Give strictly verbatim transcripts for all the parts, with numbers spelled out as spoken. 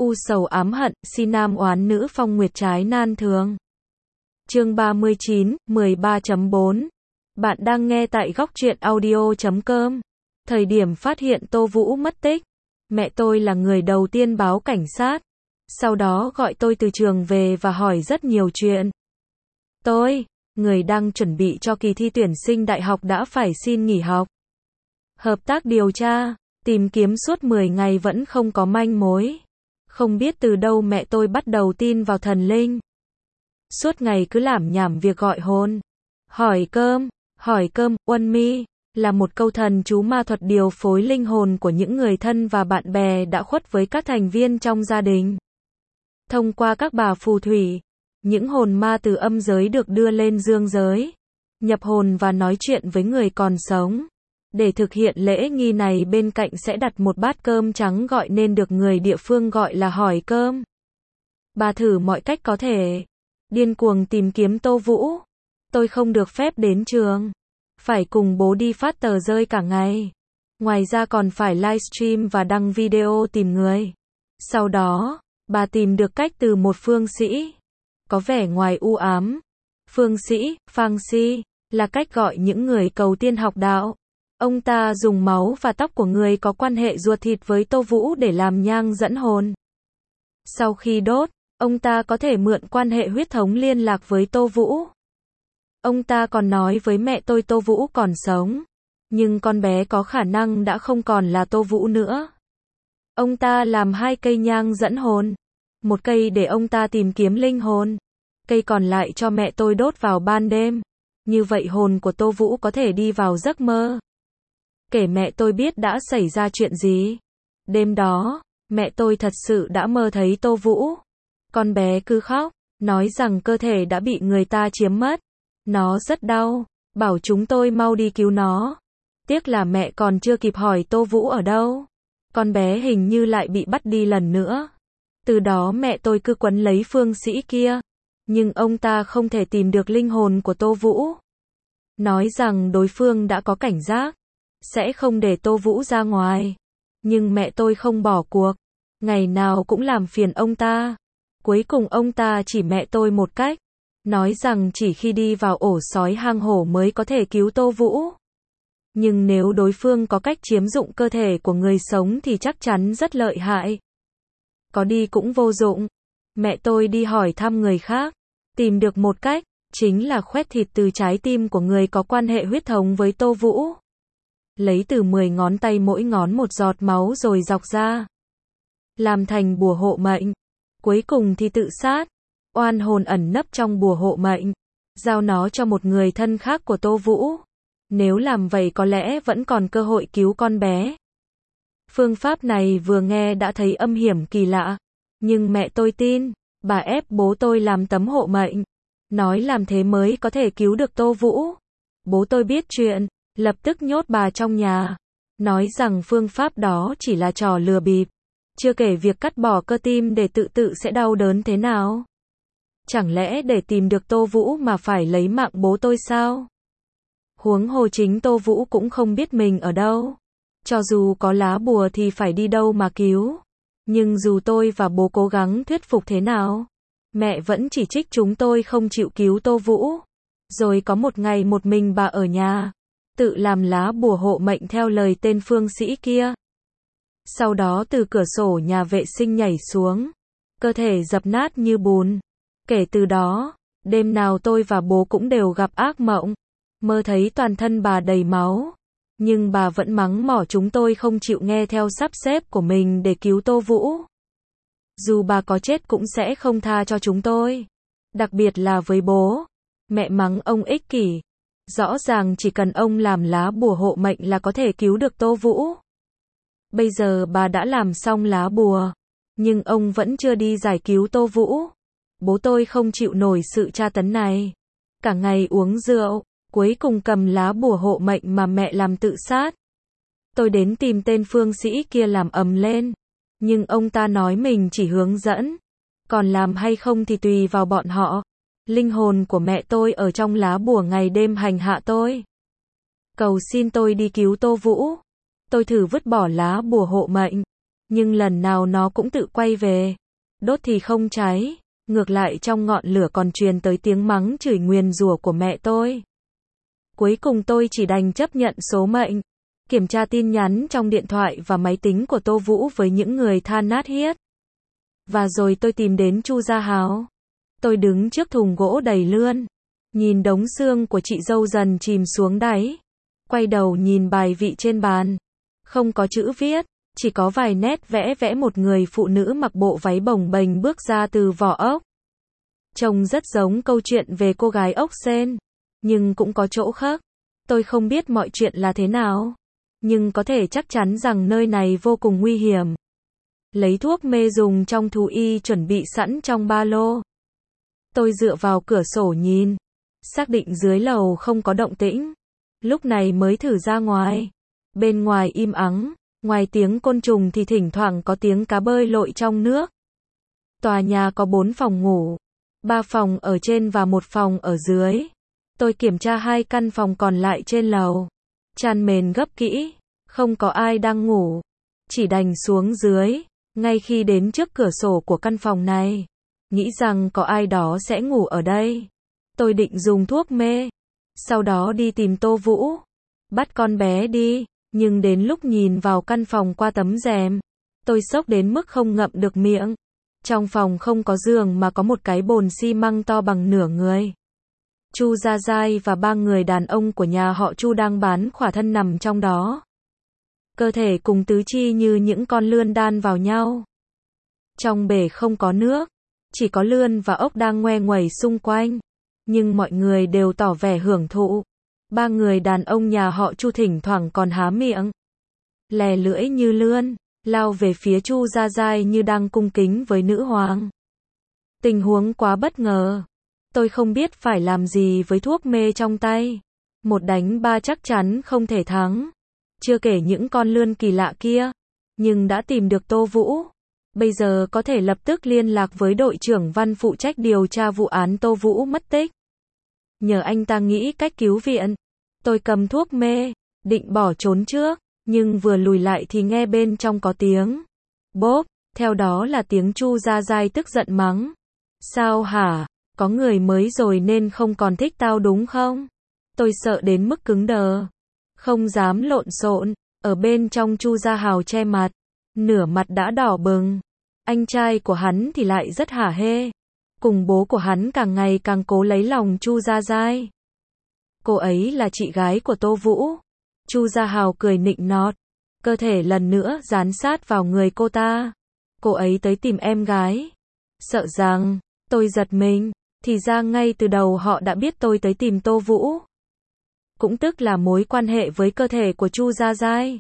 U sầu ám hận, si nam oán nữ phong nguyệt trái nan thường. Chương ba mươi chín, mười ba chấm bốn. Bạn đang nghe tại góc truyện audio chấm com. Thời điểm phát hiện Tô Vũ mất tích, mẹ tôi là người đầu tiên báo cảnh sát. Sau đó gọi tôi từ trường về và hỏi rất nhiều chuyện. Tôi, người đang chuẩn bị cho kỳ thi tuyển sinh đại học đã phải xin nghỉ học. Hợp tác điều tra, tìm kiếm suốt mười ngày vẫn không có manh mối. Không biết từ đâu mẹ tôi bắt đầu tin vào thần linh. Suốt ngày cứ lảm nhảm việc gọi hồn. Hỏi cơm, hỏi cơm, Uân Mi, là một câu thần chú ma thuật điều phối linh hồn của những người thân và bạn bè đã khuất với các thành viên trong gia đình. Thông qua các bà phù thủy, những hồn ma từ âm giới được đưa lên dương giới, nhập hồn và nói chuyện với người còn sống. Để thực hiện lễ nghi này bên cạnh sẽ đặt một bát cơm trắng gọi nên được người địa phương gọi là hỏi cơm. Bà thử mọi cách có thể, điên cuồng tìm kiếm Tô Vũ. Tôi không được phép đến trường, phải cùng bố đi phát tờ rơi cả ngày. Ngoài ra còn phải livestream và đăng video tìm người. Sau đó, bà tìm được cách từ một phương sĩ, có vẻ ngoài u ám. Phương sĩ, Phang Si, là cách gọi những người cầu tiên học đạo. Ông ta dùng máu và tóc của người có quan hệ ruột thịt với Tô Vũ để làm nhang dẫn hồn. Sau khi đốt, ông ta có thể mượn quan hệ huyết thống liên lạc với Tô Vũ. Ông ta còn nói với mẹ tôi Tô Vũ còn sống, nhưng con bé có khả năng đã không còn là Tô Vũ nữa. Ông ta làm hai cây nhang dẫn hồn, một cây để ông ta tìm kiếm linh hồn, cây còn lại cho mẹ tôi đốt vào ban đêm. Như vậy hồn của Tô Vũ có thể đi vào giấc mơ. Kể mẹ tôi biết đã xảy ra chuyện gì. Đêm đó, mẹ tôi thật sự đã mơ thấy Tô Vũ. Con bé cứ khóc, nói rằng cơ thể đã bị người ta chiếm mất. Nó rất đau, bảo chúng tôi mau đi cứu nó. Tiếc là mẹ còn chưa kịp hỏi Tô Vũ ở đâu. Con bé hình như lại bị bắt đi lần nữa. Từ đó mẹ tôi cứ quấn lấy phương sĩ kia. Nhưng ông ta không thể tìm được linh hồn của Tô Vũ. Nói rằng đối phương đã có cảnh giác, sẽ không để Tô Vũ ra ngoài. Nhưng mẹ tôi không bỏ cuộc, ngày nào cũng làm phiền ông ta. Cuối cùng ông ta chỉ mẹ tôi một cách, nói rằng chỉ khi đi vào ổ sói hang hổ mới có thể cứu Tô Vũ. Nhưng nếu đối phương có cách chiếm dụng cơ thể của người sống thì chắc chắn rất lợi hại. Có đi cũng vô dụng. Mẹ tôi đi hỏi thăm người khác, tìm được một cách, chính là khoét thịt từ trái tim của người có quan hệ huyết thống với Tô Vũ. Lấy từ mười ngón tay mỗi ngón một giọt máu rồi dọc ra, làm thành bùa hộ mệnh. Cuối cùng thì tự sát, oan hồn ẩn nấp trong bùa hộ mệnh, giao nó cho một người thân khác của Tô Vũ. Nếu làm vậy có lẽ vẫn còn cơ hội cứu con bé. Phương pháp này vừa nghe đã thấy âm hiểm kỳ lạ, nhưng mẹ tôi tin. Bà ép bố tôi làm tấm hộ mệnh, nói làm thế mới có thể cứu được Tô Vũ. Bố tôi biết chuyện, lập tức nhốt bà trong nhà, nói rằng phương pháp đó chỉ là trò lừa bịp. Chưa kể việc cắt bỏ cơ tim để tự tự sẽ đau đớn thế nào. Chẳng lẽ để tìm được Tô Vũ mà phải lấy mạng bố tôi sao? Huống hồ chính Tô Vũ cũng không biết mình ở đâu. Cho dù có lá bùa thì phải đi đâu mà cứu. Nhưng dù tôi và bố cố gắng thuyết phục thế nào, mẹ vẫn chỉ trích chúng tôi không chịu cứu Tô Vũ. Rồi có một ngày một mình bà ở nhà, tự làm lá bùa hộ mệnh theo lời tên phương sĩ kia. Sau đó từ cửa sổ nhà vệ sinh nhảy xuống, cơ thể dập nát như bùn. Kể từ đó, đêm nào tôi và bố cũng đều gặp ác mộng, mơ thấy toàn thân bà đầy máu. Nhưng bà vẫn mắng mỏ chúng tôi không chịu nghe theo sắp xếp của mình để cứu Tô Vũ. Dù bà có chết cũng sẽ không tha cho chúng tôi. Đặc biệt là với bố. Mẹ mắng ông ích kỷ. Rõ ràng chỉ cần ông làm lá bùa hộ mệnh là có thể cứu được Tô Vũ. Bây giờ bà đã làm xong lá bùa, nhưng ông vẫn chưa đi giải cứu Tô Vũ. Bố tôi không chịu nổi sự tra tấn này. Cả ngày uống rượu, cuối cùng cầm lá bùa hộ mệnh mà mẹ làm tự sát. Tôi đến tìm tên phương sĩ kia làm ầm lên, nhưng ông ta nói mình chỉ hướng dẫn, còn làm hay không thì tùy vào bọn họ. Linh hồn của mẹ tôi ở trong lá bùa ngày đêm hành hạ tôi, cầu xin tôi đi cứu Tô Vũ. Tôi thử vứt bỏ lá bùa hộ mệnh, Nhưng lần nào nó cũng tự quay về. Đốt thì không cháy, ngược lại trong ngọn lửa còn truyền tới tiếng mắng chửi nguyền rủa của mẹ tôi. Cuối cùng tôi chỉ đành chấp nhận số mệnh, kiểm tra tin nhắn trong điện thoại và máy tính của Tô Vũ với những người than nát hiết. Và rồi tôi tìm đến Chu Gia Hào. Tôi đứng trước thùng gỗ đầy lươn, nhìn đống xương của chị dâu dần chìm xuống đáy. Quay đầu nhìn bài vị trên bàn. Không có chữ viết, chỉ có vài nét vẽ vẽ một người phụ nữ mặc bộ váy bồng bềnh bước ra từ vỏ ốc. Trông rất giống câu chuyện về cô gái ốc sên, nhưng cũng có chỗ khác. Tôi không biết mọi chuyện là thế nào, nhưng có thể chắc chắn rằng nơi này vô cùng nguy hiểm. Lấy thuốc mê dùng trong thú y chuẩn bị sẵn trong ba lô. Tôi dựa vào cửa sổ nhìn, xác định dưới lầu không có động tĩnh. Lúc này mới thử ra ngoài. Bên ngoài im ắng, ngoài tiếng côn trùng thì thỉnh thoảng có tiếng cá bơi lội trong nước. Tòa nhà có bốn phòng ngủ, ba phòng ở trên và một phòng ở dưới. Tôi kiểm tra hai căn phòng còn lại trên lầu. Chăn mền gấp kỹ, không có ai đang ngủ. Chỉ đành xuống dưới, ngay khi đến trước cửa sổ của căn phòng này. Nghĩ rằng có ai đó sẽ ngủ ở đây. Tôi định dùng thuốc mê, sau đó đi tìm Tô Vũ, bắt con bé đi. Nhưng đến lúc nhìn vào căn phòng qua tấm rèm, tôi sốc đến mức không ngậm được miệng. Trong phòng không có giường mà có một cái bồn xi măng to bằng nửa người. Chu Gia Giai và ba người đàn ông của nhà họ Chu đang bán khỏa thân nằm trong đó. Cơ thể cùng tứ chi như những con lươn đan vào nhau. Trong bể không có nước, chỉ có lươn và ốc đang ngoe nguẩy xung quanh. Nhưng mọi người đều tỏ vẻ hưởng thụ. Ba người đàn ông nhà họ Chu thỉnh thoảng còn há miệng, lè lưỡi như lươn, lao về phía Chu Gia Giai như đang cung kính với nữ hoàng. Tình huống quá bất ngờ. Tôi không biết phải làm gì với thuốc mê trong tay. Một đánh ba chắc chắn không thể thắng. Chưa kể những con lươn kỳ lạ kia. Nhưng đã tìm được Tô Vũ. Bây giờ có thể lập tức liên lạc với đội trưởng Văn phụ trách điều tra vụ án Tô Vũ mất tích. Nhờ anh ta nghĩ cách cứu viện. Tôi cầm thuốc mê, định bỏ trốn trước, nhưng vừa lùi lại thì nghe bên trong có tiếng bốp, theo đó là tiếng Chu Gia Giai tức giận mắng. Sao hả? Có người mới rồi nên không còn thích tao đúng không? Tôi sợ đến mức cứng đờ, không dám lộn xộn. Ở bên trong Chu Gia Hào che mặt, nửa mặt đã đỏ bừng. Anh trai của hắn thì lại rất hả hê. Cùng bố của hắn càng ngày càng cố lấy lòng Chu Gia Giai. Cô ấy là chị gái của Tô Vũ. Chu Gia Hào cười nịnh nọt, cơ thể lần nữa dán sát vào người cô ta. Cô ấy tới tìm em gái. Sợ rằng, tôi giật mình, thì ra ngay từ đầu họ đã biết tôi tới tìm Tô Vũ. Cũng tức là mối quan hệ với cơ thể của Chu Gia Giai.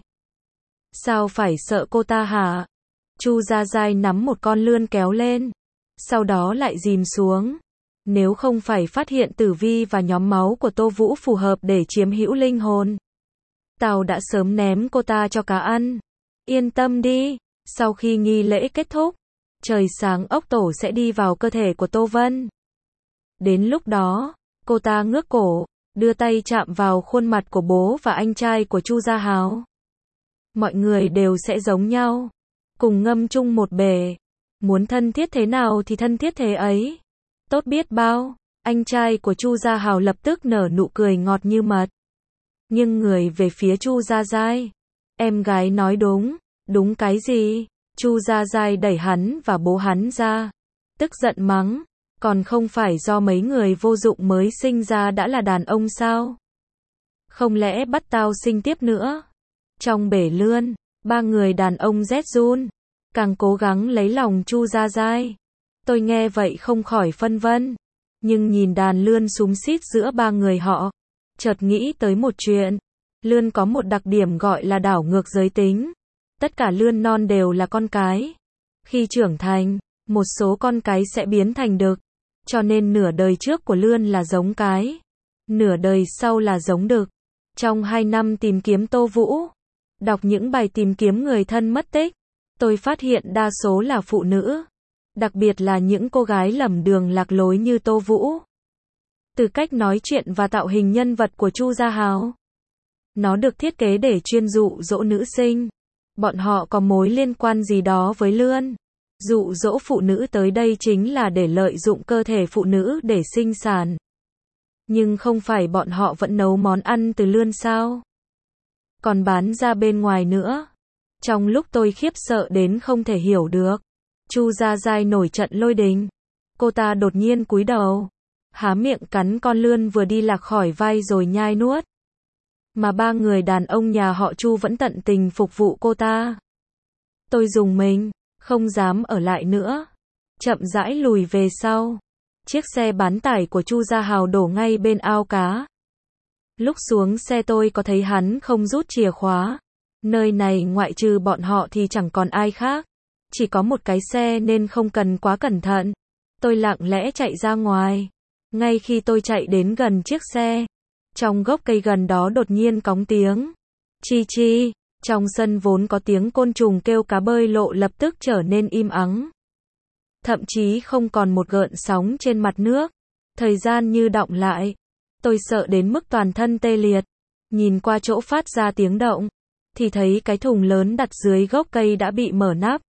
Sao phải sợ cô ta hả? Chu Gia Giai nắm một con lươn kéo lên, sau đó lại dìm xuống. Nếu không phải phát hiện tử vi và nhóm máu của Tô Vũ phù hợp để chiếm hữu linh hồn, tao đã sớm ném cô ta cho cá ăn. Yên tâm đi, sau khi nghi lễ kết thúc, trời sáng ốc tổ sẽ đi vào cơ thể của Tô Vân. Đến lúc đó, cô ta ngước cổ, đưa tay chạm vào khuôn mặt của bố và anh trai của Chu Gia Hào. Mọi người đều sẽ giống nhau, cùng ngâm chung một bể. Muốn thân thiết thế nào thì thân thiết thế ấy. Tốt biết bao. Anh trai của Chu Gia Hào lập tức nở nụ cười ngọt như mật. Nhưng người về phía Chu Gia Giai. Em gái nói đúng. Đúng cái gì? Chu Gia Giai đẩy hắn và bố hắn ra. Tức giận mắng. Còn không phải do mấy người vô dụng mới sinh ra đã là đàn ông sao? Không lẽ bắt tao sinh tiếp nữa? Trong bể lươn, ba người đàn ông rét run, càng cố gắng lấy lòng Chu Gia Giai. Tôi nghe vậy không khỏi phân vân, nhưng nhìn đàn lươn xúm xít giữa ba người họ, chợt nghĩ tới một chuyện. Lươn có một đặc điểm gọi là đảo ngược giới tính. Tất cả lươn non đều là con cái. Khi trưởng thành, một số con cái sẽ biến thành đực, cho nên nửa đời trước của lươn là giống cái, nửa đời sau là giống đực. Trong hai năm tìm kiếm Tô Vũ, đọc những bài tìm kiếm người thân mất tích, tôi phát hiện đa số là phụ nữ. Đặc biệt là những cô gái lầm đường lạc lối như Tô Vũ. Từ cách nói chuyện và tạo hình nhân vật của Chu Gia Hào, nó được thiết kế để chuyên dụ dỗ nữ sinh. Bọn họ có mối liên quan gì đó với Lươn. Dụ dỗ phụ nữ tới đây chính là để lợi dụng cơ thể phụ nữ để sinh sản. Nhưng không phải bọn họ vẫn nấu món ăn từ lươn sao? Còn bán ra bên ngoài nữa. Trong lúc tôi khiếp sợ đến không thể hiểu được, Chu Gia Giai nổi trận lôi đình. Cô ta đột nhiên cúi đầu, há miệng cắn con lươn vừa đi lạc khỏi vai rồi nhai nuốt. Mà ba người đàn ông nhà họ Chu vẫn tận tình phục vụ cô ta. Tôi rùng mình, không dám ở lại nữa. Chậm rãi lùi về sau. Chiếc xe bán tải của Chu Gia Hào đổ ngay bên ao cá. Lúc xuống xe tôi có thấy hắn không rút chìa khóa. Nơi này ngoại trừ bọn họ thì chẳng còn ai khác. Chỉ có một cái xe nên không cần quá cẩn thận. Tôi lặng lẽ chạy ra ngoài. Ngay khi tôi chạy đến gần chiếc xe, trong gốc cây gần đó đột nhiên cóng tiếng chi chi. Trong sân vốn có tiếng côn trùng kêu cá bơi lộ lập tức trở nên im ắng. Thậm chí không còn một gợn sóng trên mặt nước. Thời gian như đọng lại. Tôi sợ đến mức toàn thân tê liệt. Nhìn qua chỗ phát ra tiếng động, thì thấy cái thùng lớn đặt dưới gốc cây đã bị mở nắp.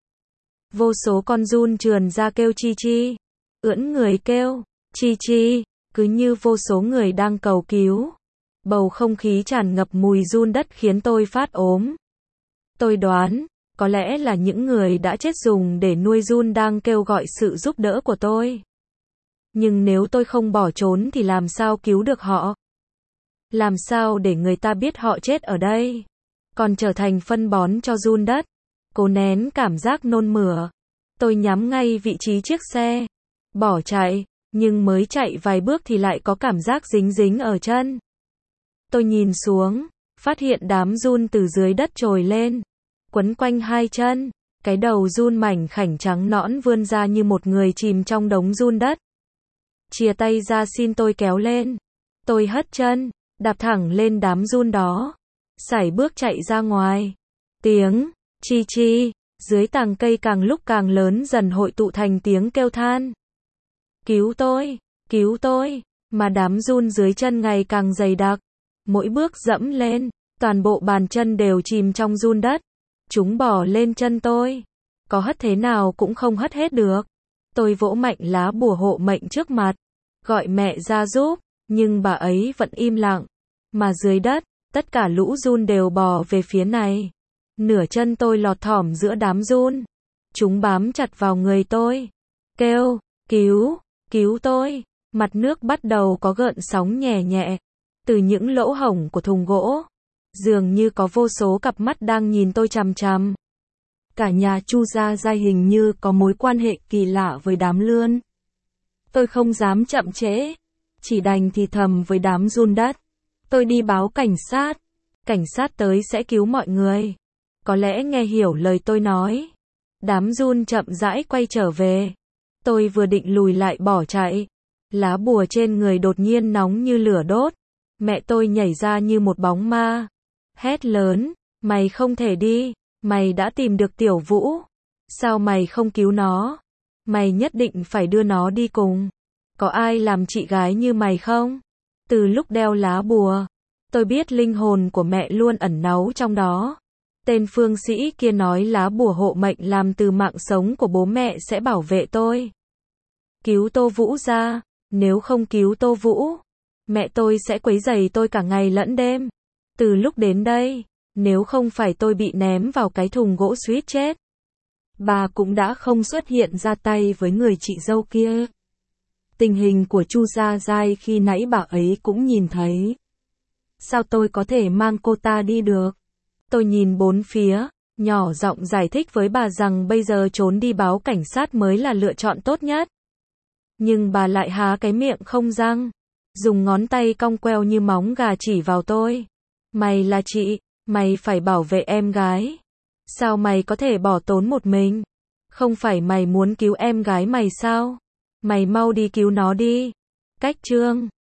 Vô số con giun trườn ra kêu chi chi. Ưỡn người kêu chi chi, cứ như vô số người đang cầu cứu. Bầu không khí tràn ngập mùi giun đất khiến tôi phát ốm. Tôi đoán, có lẽ là những người đã chết dùng để nuôi giun đang kêu gọi sự giúp đỡ của tôi. Nhưng nếu tôi không bỏ trốn thì làm sao cứu được họ? Làm sao để người ta biết họ chết ở đây? Còn trở thành phân bón cho giun đất. Cố nén cảm giác nôn mửa. Tôi nhắm ngay vị trí chiếc xe. Bỏ chạy, nhưng mới chạy vài bước thì lại có cảm giác dính dính ở chân. Tôi nhìn xuống, phát hiện đám giun từ dưới đất trồi lên, quấn quanh hai chân. Cái đầu giun mảnh khảnh trắng nõn vươn ra như một người chìm trong đống giun đất. Chìa tay ra xin tôi kéo lên. Tôi hất chân, đạp thẳng lên đám giun đó. Sải bước chạy ra ngoài. Tiếng chi chi dưới tàng cây càng lúc càng lớn dần hội tụ thành tiếng kêu than. Cứu tôi, cứu tôi, mà đám giun dưới chân ngày càng dày đặc. Mỗi bước dẫm lên, toàn bộ bàn chân đều chìm trong giun đất. Chúng bò lên chân tôi. Có hất thế nào cũng không hất hết được. Tôi vỗ mạnh lá bùa hộ mệnh trước mặt, gọi mẹ ra giúp, nhưng bà ấy vẫn im lặng. Mà dưới đất, tất cả lũ giun đều bò về phía này. Nửa chân tôi lọt thỏm giữa đám giun. Chúng bám chặt vào người tôi. Kêu, cứu, cứu tôi. Mặt nước bắt đầu có gợn sóng nhẹ nhẹ. Từ những lỗ hổng của thùng gỗ. Dường như có vô số cặp mắt đang nhìn tôi chằm chằm. Cả nhà Chu Gia Giai hình như có mối quan hệ kỳ lạ với đám lươn. Tôi không dám chậm trễ. Chỉ đành thì thầm với đám giun đất. Tôi đi báo cảnh sát. Cảnh sát tới sẽ cứu mọi người. Có lẽ nghe hiểu lời tôi nói. Đám giun chậm rãi quay trở về. Tôi vừa định lùi lại bỏ chạy. Lá bùa trên người đột nhiên nóng như lửa đốt. Mẹ tôi nhảy ra như một bóng ma. Hét lớn, mày không thể đi. Mày đã tìm được Tiểu Vũ. Sao mày không cứu nó? Mày nhất định phải đưa nó đi cùng. Có ai làm chị gái như mày không? Từ lúc đeo lá bùa, tôi biết linh hồn của mẹ luôn ẩn náu trong đó. Tên phương sĩ kia nói lá bùa hộ mệnh làm từ mạng sống của bố mẹ sẽ bảo vệ tôi. Cứu Tô Vũ ra, nếu không cứu Tô Vũ, mẹ tôi sẽ quấy rầy tôi cả ngày lẫn đêm. Từ lúc đến đây, nếu không phải tôi bị ném vào cái thùng gỗ suýt chết, bà cũng đã không xuất hiện ra tay với người chị dâu kia. Tình hình của Chu Gia Giai khi nãy bà ấy cũng nhìn thấy. Sao tôi có thể mang cô ta đi được? Tôi nhìn bốn phía, nhỏ giọng giải thích với bà rằng bây giờ trốn đi báo cảnh sát mới là lựa chọn tốt nhất. Nhưng bà lại há cái miệng không răng, dùng ngón tay cong queo như móng gà chỉ vào tôi. Mày là chị, mày phải bảo vệ em gái. Sao mày có thể bỏ tốn một mình? Không phải mày muốn cứu em gái mày sao? Mày mau đi cứu nó đi. Cách chương